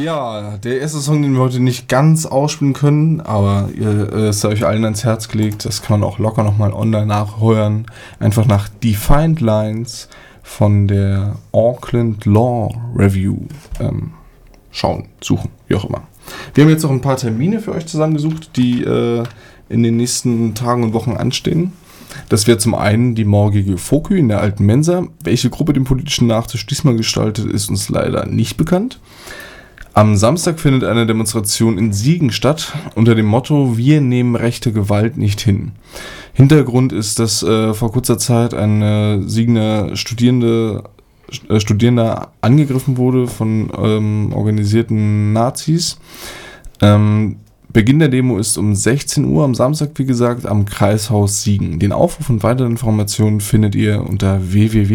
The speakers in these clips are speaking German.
Ja, der erste Song, den wir heute nicht ganz ausspielen können, aber es sei euch allen ans Herz gelegt, das kann man auch locker nochmal online nachhören. Einfach nach Defined Lines von der Auckland Law Review schauen, suchen, wie auch immer. Wir haben jetzt noch ein paar Termine für euch zusammengesucht, die in den nächsten Tagen und Wochen anstehen. Das wäre zum einen die morgige Fokü in der Alten Mensa. Welche Gruppe den politischen Nachtisch diesmal gestaltet, ist uns leider nicht bekannt. Am Samstag findet eine Demonstration in Siegen statt, unter dem Motto „Wir nehmen rechte Gewalt nicht hin". Hintergrund ist, dass vor kurzer Zeit ein Siegener Studierender angegriffen wurde von organisierten Nazis. Beginn der Demo ist um 16 Uhr am Samstag, wie gesagt, am Kreishaus Siegen. Den Aufruf und weitere Informationen findet ihr unter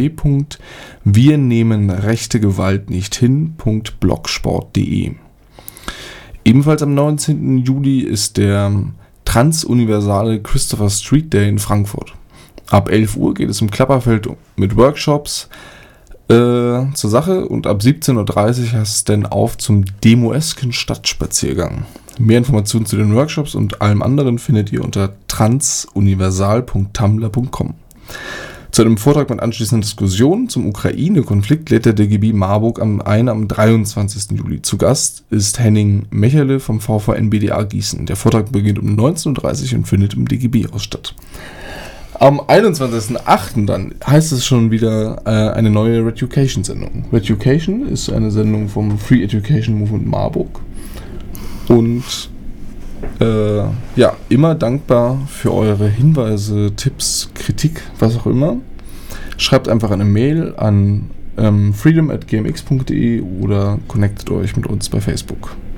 www.wirnehmenrechtegewaltnichthin.blogsport.de. Ebenfalls am 19. Juli ist der transuniversale Christopher Street Day in Frankfurt. Ab 11 Uhr geht es im Klapperfeld mit Workshops zur Sache und ab 17.30 Uhr heißt es dann auf zum demoesken Stadtspaziergang. Mehr Informationen zu den Workshops und allem anderen findet ihr unter transuniversal.tumblr.com. Zu einem Vortrag mit anschließender Diskussion zum Ukraine-Konflikt lädt der DGB Marburg am 23. Juli. Zu Gast ist Henning Mecherle vom VVN-BDA Gießen. Der Vortrag beginnt um 19.30 Uhr und findet im DGB-Haus statt. Am 21.08. dann heißt es schon wieder eine neue Reducation-Sendung. Reducation ist eine Sendung vom Free Education Movement Marburg. Und immer dankbar für eure Hinweise, Tipps, Kritik, was auch immer. Schreibt einfach eine Mail an freedom@gmx.de oder connectet euch mit uns bei Facebook.